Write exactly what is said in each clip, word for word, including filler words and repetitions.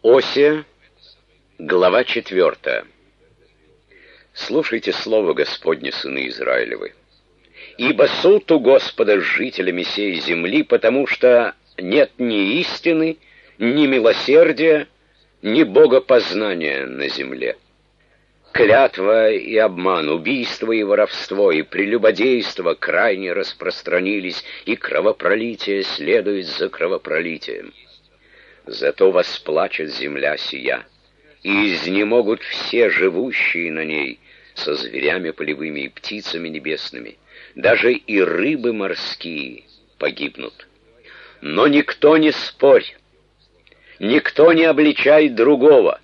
Осия, глава четвертая. Слушайте слово Господне, сыны Израилевы. Ибо суд у Господа с жителями сей земли, потому что нет ни истины, ни милосердия, ни богопознания на земле. Клятва и обман, убийство и воровство, и прелюбодейство крайне распространились, и кровопролитие следует за кровопролитием. Зато восплачет земля сия, и изнемогут все живущие на ней со зверями полевыми и птицами небесными. Даже и рыбы морские погибнут. Но никто не спорь, никто не обличает другого,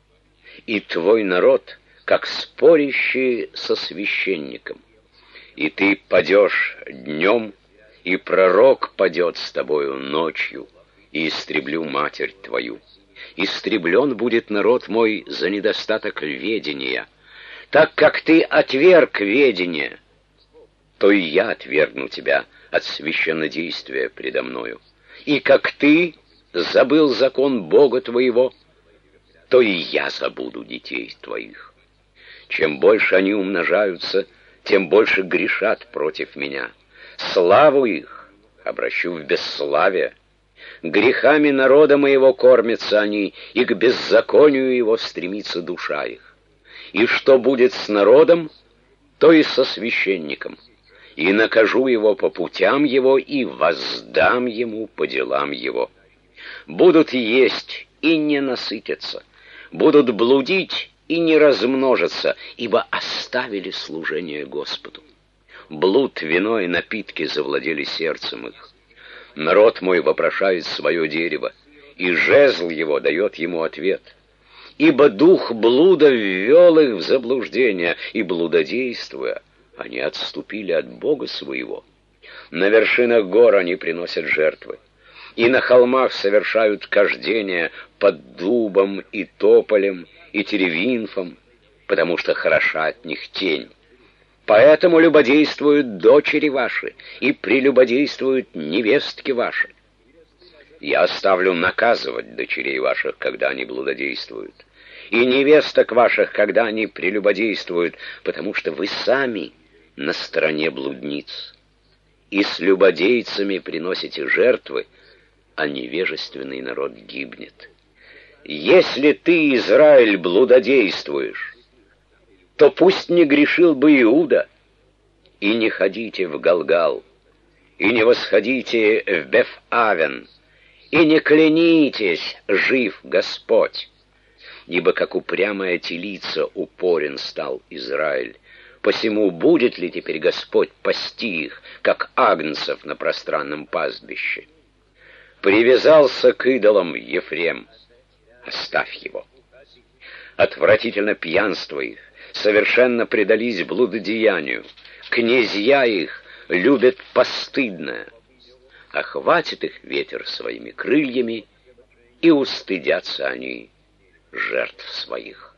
и твой народ, как спорящий со священником. И ты падешь днем, и пророк падет с тобою ночью, и истреблю матерь твою. Истреблен будет народ мой за недостаток ведения. Так как ты отверг ведение, то и я отвергну тебя от священнодействия предо мною. И как ты забыл закон Бога твоего, то и я забуду детей твоих. Чем больше они умножаются, тем больше грешат против меня. Славу их обращу в бесславие. Грехами народа моего кормятся они, и к беззаконию его стремится душа их. И что будет с народом, то и со священником. И накажу его по путям его, и воздам ему по делам его. Будут есть и не насытятся, будут блудить и не размножатся, ибо оставили служение Господу. Блуд, вино и напитки завладели сердцем их. Народ мой вопрошает свое дерево, и жезл его дает ему ответ. Ибо дух блуда ввел их в заблуждение, и, блудодействуя, они отступили от Бога своего. На вершинах гор они приносят жертвы, и на холмах совершают кождения под дубом и тополем и теревинфом, потому что хороша от них тень. Поэтому любодействуют дочери ваши, и прелюбодействуют невестки ваши. Я оставлю наказывать дочерей ваших, когда они блудодействуют, и невесток ваших, когда они прелюбодействуют, потому что вы сами на стороне блудниц, и с любодейцами приносите жертвы, а невежественный народ гибнет. Если ты, Израиль, блудодействуешь, то пусть не грешил бы Иуда, и не ходите в Галгал, и не восходите в Беф-Авен, и не клянитесь, жив Господь, ибо как упрямая телица упорен стал Израиль. Посему будет ли теперь Господь пасти их, как агнцев на пространном пастбище? Привязался к идолам Ефрем, оставь его. Отвратительно пьянство их, совершенно предались блудодеянию. Князья их любят постыдное. Охватит их ветер своими крыльями, и устыдятся они жертв своих.